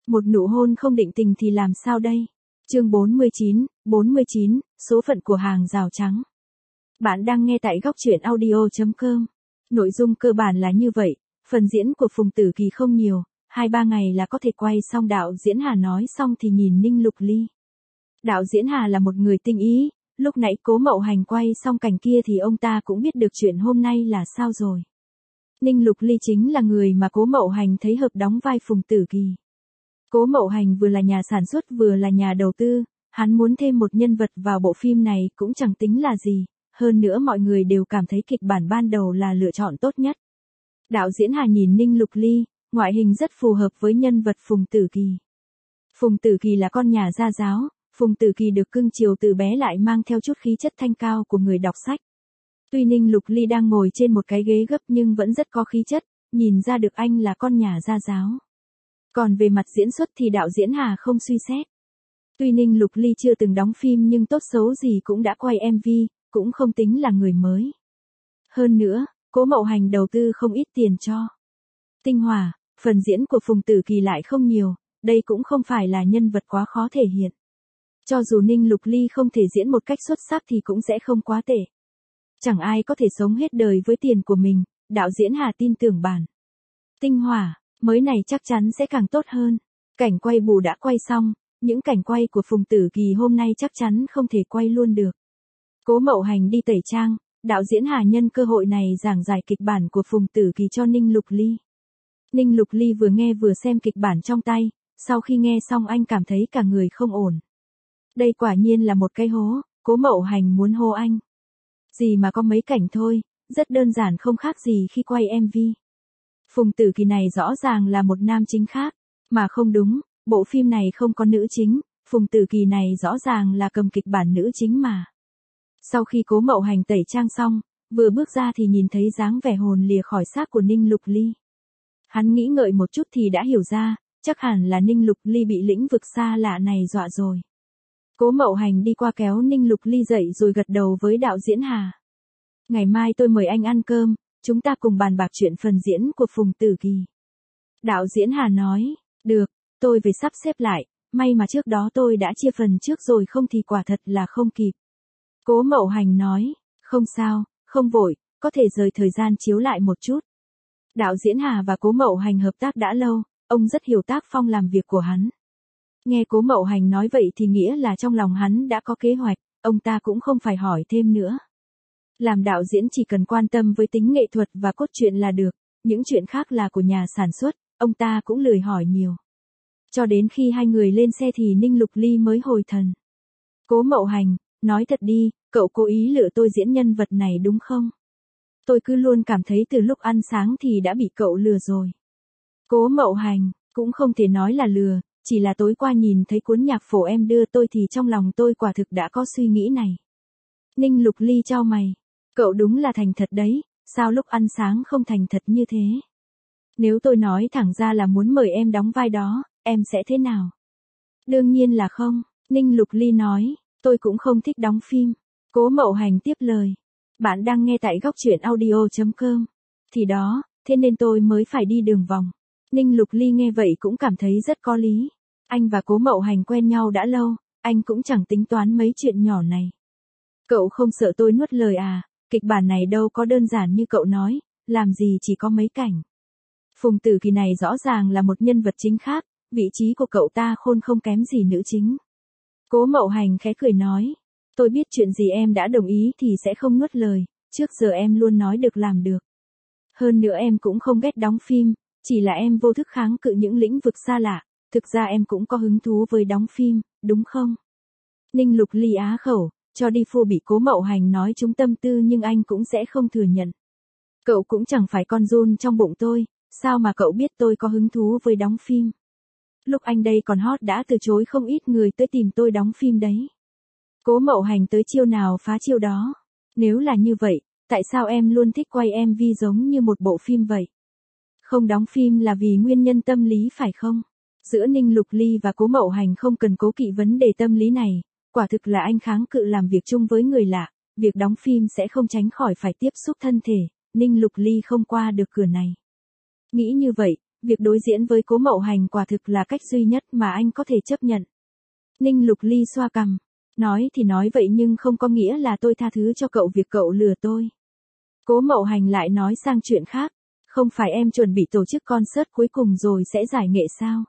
Một nụ hôn không định tình thì làm sao đây? Chương 49, số phận của hàng rào trắng. Bạn đang nghe tại góc truyện audio.com. Nội dung cơ bản là như vậy, phần diễn của Phùng Tử Kỳ không nhiều, 2-3 ngày là có thể quay xong. Đạo diễn Hà nói xong thì nhìn Ninh Lục Ly. Đạo diễn Hà là một người tinh ý, lúc nãy Cố Mậu Hành quay xong cảnh kia thì ông ta cũng biết được chuyện hôm nay là sao rồi. Ninh Lục Ly chính là người mà Cố Mậu Hành thấy hợp đóng vai Phùng Tử Kỳ. Cố Mậu Hành vừa là nhà sản xuất vừa là nhà đầu tư, hắn muốn thêm một nhân vật vào bộ phim này cũng chẳng tính là gì, hơn nữa mọi người đều cảm thấy kịch bản ban đầu là lựa chọn tốt nhất. Đạo diễn Hà nhìn Ninh Lục Ly, ngoại hình rất phù hợp với nhân vật Phùng Tử Kỳ. Phùng Tử Kỳ là con nhà gia giáo, Phùng Tử Kỳ được cưng chiều từ bé lại mang theo chút khí chất thanh cao của người đọc sách. Tuy Ninh Lục Ly đang ngồi trên một cái ghế gấp nhưng vẫn rất có khí chất, nhìn ra được anh là con nhà gia giáo. Còn về mặt diễn xuất thì đạo diễn Hà không suy xét. Tuy Ninh Lục Ly chưa từng đóng phim nhưng tốt xấu gì cũng đã quay MV, cũng không tính là người mới. Hơn nữa, Cố Mậu Hành đầu tư không ít tiền cho. Tinh Hòa, phần diễn của Phùng Tử Kỳ lại không nhiều, đây cũng không phải là nhân vật quá khó thể hiện. Cho dù Ninh Lục Ly không thể diễn một cách xuất sắc thì cũng sẽ không quá tệ. Chẳng ai có thể sống hết đời với tiền của mình, đạo diễn Hà tin tưởng bản. Tinh Hòa, mới này chắc chắn sẽ càng tốt hơn. Cảnh quay bù đã quay xong, những cảnh quay của Phùng Tử Kỳ hôm nay chắc chắn không thể quay luôn được. Cố Mậu Hành đi tẩy trang, đạo diễn Hà nhân cơ hội này giảng giải kịch bản của Phùng Tử Kỳ cho Ninh Lục Ly. Ninh Lục Ly vừa nghe vừa xem kịch bản trong tay, sau khi nghe xong anh cảm thấy cả người không ổn. Đây quả nhiên là một cái hố, Cố Mậu Hành muốn hô anh. Gì mà có mấy cảnh thôi, rất đơn giản không khác gì khi quay MV. Phùng Tử Kỳ này rõ ràng là một nam chính khác, mà không đúng, bộ phim này không có nữ chính, Phùng Tử Kỳ này rõ ràng là cầm kịch bản nữ chính mà. Sau khi Cố Mậu Hành tẩy trang xong, vừa bước ra thì nhìn thấy dáng vẻ hồn lìa khỏi xác của Ninh Lục Ly. Hắn nghĩ ngợi một chút thì đã hiểu ra, chắc hẳn là Ninh Lục Ly bị lĩnh vực xa lạ này dọa rồi. Cố Mậu Hành đi qua kéo Ninh Lục Ly dậy rồi gật đầu với đạo diễn Hà. Ngày mai tôi mời anh ăn cơm, chúng ta cùng bàn bạc chuyện phần diễn của Phùng Tử Kỳ. Đạo diễn Hà nói, được, tôi về sắp xếp lại, may mà trước đó tôi đã chia phần trước rồi không thì quả thật là không kịp. Cố Mậu Hành nói, không sao, không vội, có thể rời thời gian chiếu lại một chút. Đạo diễn Hà và Cố Mậu Hành hợp tác đã lâu, ông rất hiểu tác phong làm việc của hắn. Nghe Cố Mậu Hành nói vậy thì nghĩa là trong lòng hắn đã có kế hoạch, ông ta cũng không phải hỏi thêm nữa. Làm đạo diễn chỉ cần quan tâm với tính nghệ thuật và cốt truyện là được, những chuyện khác là của nhà sản xuất, ông ta cũng lười hỏi nhiều. Cho đến khi hai người lên xe thì Ninh Lục Ly mới hồi thần. Cố Mậu Hành, nói thật đi, cậu cố ý lựa tôi diễn nhân vật này đúng không? Tôi cứ luôn cảm thấy từ lúc ăn sáng thì đã bị cậu lừa rồi. Cố Mậu Hành, cũng không thể nói là lừa, chỉ là tối qua nhìn thấy cuốn nhạc phổ em đưa tôi thì trong lòng tôi quả thực đã có suy nghĩ này. Ninh Lục Ly chau mày. Cậu đúng là thành thật đấy, sao lúc ăn sáng không thành thật như thế? Nếu tôi nói thẳng ra là muốn mời em đóng vai đó, em sẽ thế nào? Đương nhiên là không, Ninh Lục Ly nói, tôi cũng không thích đóng phim. Cố Mậu Hành tiếp lời. Bạn đang nghe tại góc truyện audio.com. Thì đó, thế nên tôi mới phải đi đường vòng. Ninh Lục Ly nghe vậy cũng cảm thấy rất có lý. Anh và Cố Mậu Hành quen nhau đã lâu, anh cũng chẳng tính toán mấy chuyện nhỏ này. Cậu không sợ tôi nuốt lời à? Kịch bản này đâu có đơn giản như cậu nói, làm gì chỉ có mấy cảnh. Phùng Tử Kỳ này rõ ràng là một nhân vật chính khác, vị trí của cậu ta khôn không kém gì nữ chính. Cố Mậu Hành khẽ cười nói, tôi biết chuyện gì em đã đồng ý thì sẽ không nuốt lời, trước giờ em luôn nói được làm được. Hơn nữa em cũng không ghét đóng phim, chỉ là em vô thức kháng cự những lĩnh vực xa lạ, thực ra em cũng có hứng thú với đóng phim, đúng không? Ninh Lục Ly á khẩu. Cho đi phu bị Cố Mậu Hành nói trúng tâm tư nhưng anh cũng sẽ không thừa nhận. Cậu cũng chẳng phải con giun trong bụng tôi, sao mà cậu biết tôi có hứng thú với đóng phim? Lúc anh đây còn hot đã từ chối không ít người tới tìm tôi đóng phim đấy. Cố Mậu Hành tới chiêu nào phá chiêu đó. Nếu là như vậy, tại sao em luôn thích quay MV giống như một bộ phim vậy? Không đóng phim là vì nguyên nhân tâm lý phải không? Giữa Ninh Lục Ly và Cố Mậu Hành không cần cố kỵ vấn đề tâm lý này. Quả thực là anh kháng cự làm việc chung với người lạ, việc đóng phim sẽ không tránh khỏi phải tiếp xúc thân thể, Ninh Lục Ly không qua được cửa này. Nghĩ như vậy, Việc đối diễn với Cố Mậu Hành quả thực là cách duy nhất mà anh có thể chấp nhận. Ninh Lục Ly xoa cằm. Nói thì nói vậy nhưng không có nghĩa là tôi tha thứ cho cậu việc cậu lừa tôi. Cố Mậu Hành lại nói sang chuyện khác. Không phải em chuẩn bị tổ chức concert cuối cùng rồi sẽ giải nghệ sao?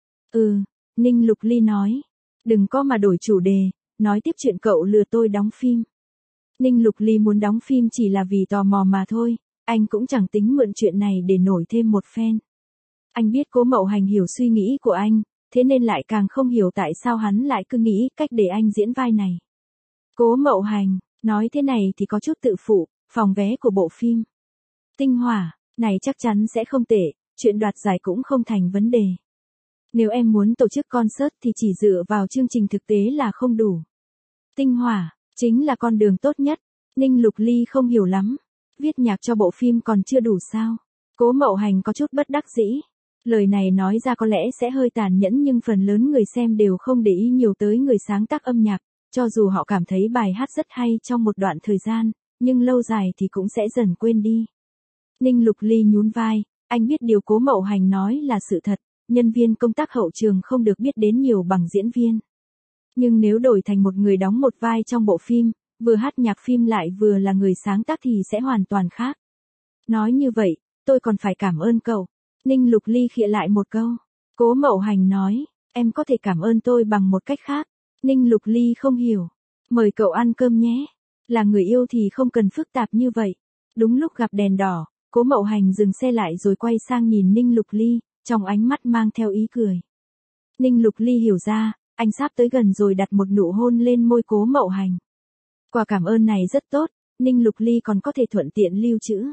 Ừ, Ninh Lục Ly nói. Đừng có mà đổi chủ đề, nói tiếp chuyện cậu lừa tôi đóng phim. Ninh Lục Ly muốn đóng phim chỉ là vì tò mò mà thôi, anh cũng chẳng tính mượn chuyện này để nổi thêm một phen. Anh biết Cố Mậu Hành hiểu suy nghĩ của anh, thế nên lại càng không hiểu tại sao hắn lại cứ nghĩ cách để anh diễn vai này. Cố Mậu Hành, nói thế này thì có chút tự phụ, phòng vé của bộ phim Tinh Hỏa này chắc chắn sẽ không tệ, chuyện đoạt giải cũng không thành vấn đề. Nếu em muốn tổ chức concert thì chỉ dựa vào chương trình thực tế là không đủ. Tinh Hỏa chính là con đường tốt nhất. Ninh Lục Ly không hiểu lắm. Viết nhạc cho bộ phim còn chưa đủ sao? Cố Mậu Hành có chút bất đắc dĩ. Lời này nói ra có lẽ sẽ hơi tàn nhẫn nhưng phần lớn người xem đều không để ý nhiều tới người sáng tác âm nhạc, cho dù họ cảm thấy bài hát rất hay trong một đoạn thời gian, nhưng lâu dài thì cũng sẽ dần quên đi. Ninh Lục Ly nhún vai, anh biết điều Cố Mậu Hành nói là sự thật, nhân viên công tác hậu trường không được biết đến nhiều bằng diễn viên. Nhưng nếu đổi thành một người đóng một vai trong bộ phim, vừa hát nhạc phim lại vừa là người sáng tác thì sẽ hoàn toàn khác. Nói như vậy, tôi còn phải cảm ơn cậu. Ninh Lục Ly khịa lại một câu. Cố Mậu Hành nói, em có thể cảm ơn tôi bằng một cách khác. Ninh Lục Ly không hiểu. Mời cậu ăn cơm nhé. Là người yêu thì không cần phức tạp như vậy. Đúng lúc gặp đèn đỏ, Cố Mậu Hành dừng xe lại rồi quay sang nhìn Ninh Lục Ly, trong ánh mắt mang theo ý cười. Ninh Lục Ly hiểu ra, anh sắp tới gần rồi đặt một nụ hôn lên môi Cố Mậu Hành. Quà cảm ơn này rất tốt, Ninh Lục Ly còn có thể thuận tiện lưu trữ.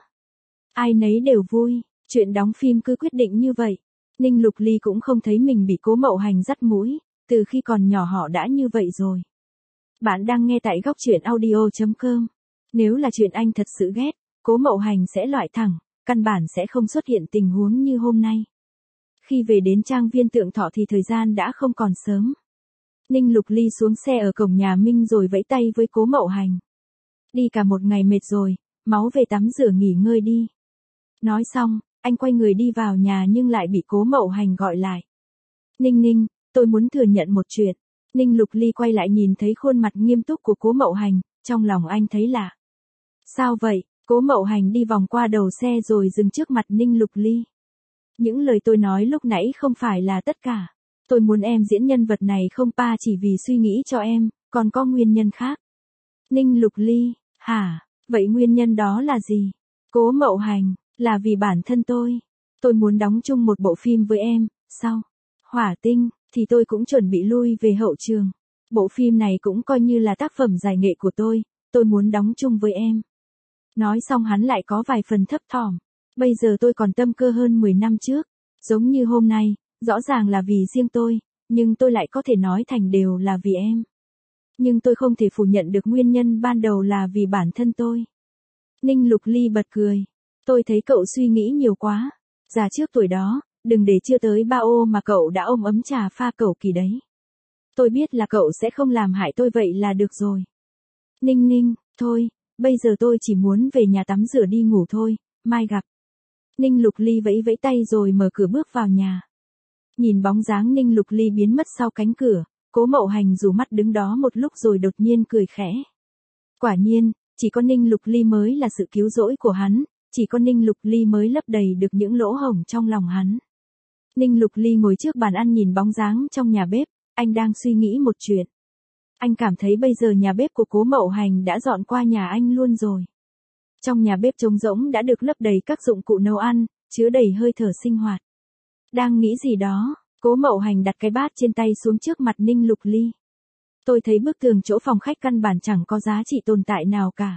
Ai nấy đều vui, chuyện đóng phim cứ quyết định như vậy. Ninh Lục Ly cũng không thấy mình bị Cố Mậu Hành dắt mũi, từ khi còn nhỏ họ đã như vậy rồi. Bạn đang nghe tại góc truyện audio.com. Nếu là chuyện anh thật sự ghét, Cố Mậu Hành sẽ loại thẳng, căn bản sẽ không xuất hiện tình huống như hôm nay. Khi về đến trang viên Tượng Thọ thì thời gian đã không còn sớm. Ninh Lục Ly xuống xe ở cổng nhà Minh rồi vẫy tay với Cố Mậu Hành. Đi cả một ngày mệt rồi, máu về tắm rửa nghỉ ngơi đi. Nói xong, anh quay người đi vào nhà nhưng lại bị Cố Mậu Hành gọi lại. Ninh Ninh, tôi muốn thừa nhận một chuyện. Ninh Lục Ly quay lại nhìn thấy khuôn mặt nghiêm túc của Cố Mậu Hành, trong lòng anh thấy lạ. Sao vậy? Cố Mậu Hành đi vòng qua đầu xe rồi dừng trước mặt Ninh Lục Ly. Những lời tôi nói lúc nãy không phải là tất cả. Tôi muốn em diễn nhân vật này không pa chỉ vì suy nghĩ cho em, còn có nguyên nhân khác. Ninh Lục Ly, hả? Vậy nguyên nhân đó là gì? Cố Mậu Hành, là vì bản thân tôi. Tôi muốn đóng chung một bộ phim với em, sau Hỏa Tinh, thì tôi cũng chuẩn bị lui về hậu trường. Bộ phim này cũng coi như là tác phẩm giải nghệ của tôi muốn đóng chung với em. Nói xong hắn lại có vài phần thấp thỏm. Bây giờ tôi còn tâm cơ hơn 10 năm trước. Giống như hôm nay, rõ ràng là vì riêng tôi, nhưng tôi lại có thể nói thành đều là vì em. Nhưng tôi không thể phủ nhận được nguyên nhân ban đầu là vì bản thân tôi. Ninh Lục Ly bật cười. Tôi thấy cậu suy nghĩ nhiều quá. Già trước tuổi đó, đừng để chưa tới 3 ô mà cậu đã ôm ấm trà pha cẩu kỳ đấy. Tôi biết là cậu sẽ không làm hại tôi vậy là được rồi. Ninh Ninh, thôi, bây giờ tôi chỉ muốn về nhà tắm rửa đi ngủ thôi, mai gặp. Ninh Lục Ly vẫy vẫy tay rồi mở cửa bước vào nhà. Nhìn bóng dáng Ninh Lục Ly biến mất sau cánh cửa, Cố Mậu Hành rủ mắt đứng đó một lúc rồi đột nhiên cười khẽ. Quả nhiên, chỉ có Ninh Lục Ly mới là sự cứu rỗi của hắn, chỉ có Ninh Lục Ly mới lấp đầy được những lỗ hổng trong lòng hắn. Ninh Lục Ly ngồi trước bàn ăn nhìn bóng dáng trong nhà bếp, anh đang suy nghĩ một chuyện. Anh cảm thấy bây giờ nhà bếp của Cố Mậu Hành đã dọn qua nhà anh luôn rồi. Trong nhà bếp trống rỗng đã được lấp đầy các dụng cụ nấu ăn, chứa đầy hơi thở sinh hoạt. Đang nghĩ gì đó, Cố Mậu Hành đặt cái bát trên tay xuống trước mặt Ninh Lục Ly. Tôi thấy bức tường chỗ phòng khách căn bản chẳng có giá trị tồn tại nào cả.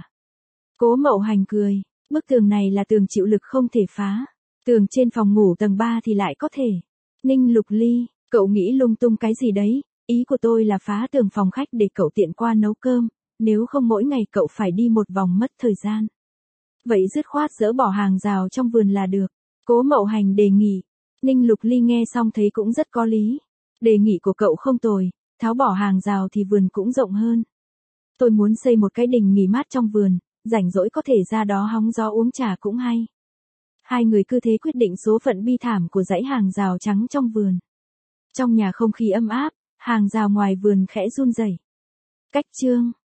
Cố Mậu Hành cười, bức tường này là tường chịu lực không thể phá. Tường trên phòng ngủ tầng 3 thì lại có thể. Ninh Lục Ly, cậu nghĩ lung tung cái gì đấy, ý của tôi là phá tường phòng khách để cậu tiện qua nấu cơm, nếu không mỗi ngày cậu phải đi một vòng mất thời gian. Vậy dứt khoát dỡ bỏ hàng rào trong vườn là được. Cố Mậu Hành đề nghị. Ninh Lục Ly nghe xong thấy cũng rất có lý. Đề nghị của cậu không tồi, tháo bỏ hàng rào thì vườn cũng rộng hơn. Tôi muốn xây một cái đình nghỉ mát trong vườn, rảnh rỗi có thể ra đó hóng gió uống trà cũng hay. Hai người cứ thế quyết định số phận bi thảm của dãy hàng rào trắng trong vườn. Trong nhà không khí ấm áp, hàng rào ngoài vườn khẽ run rẩy. Cách chương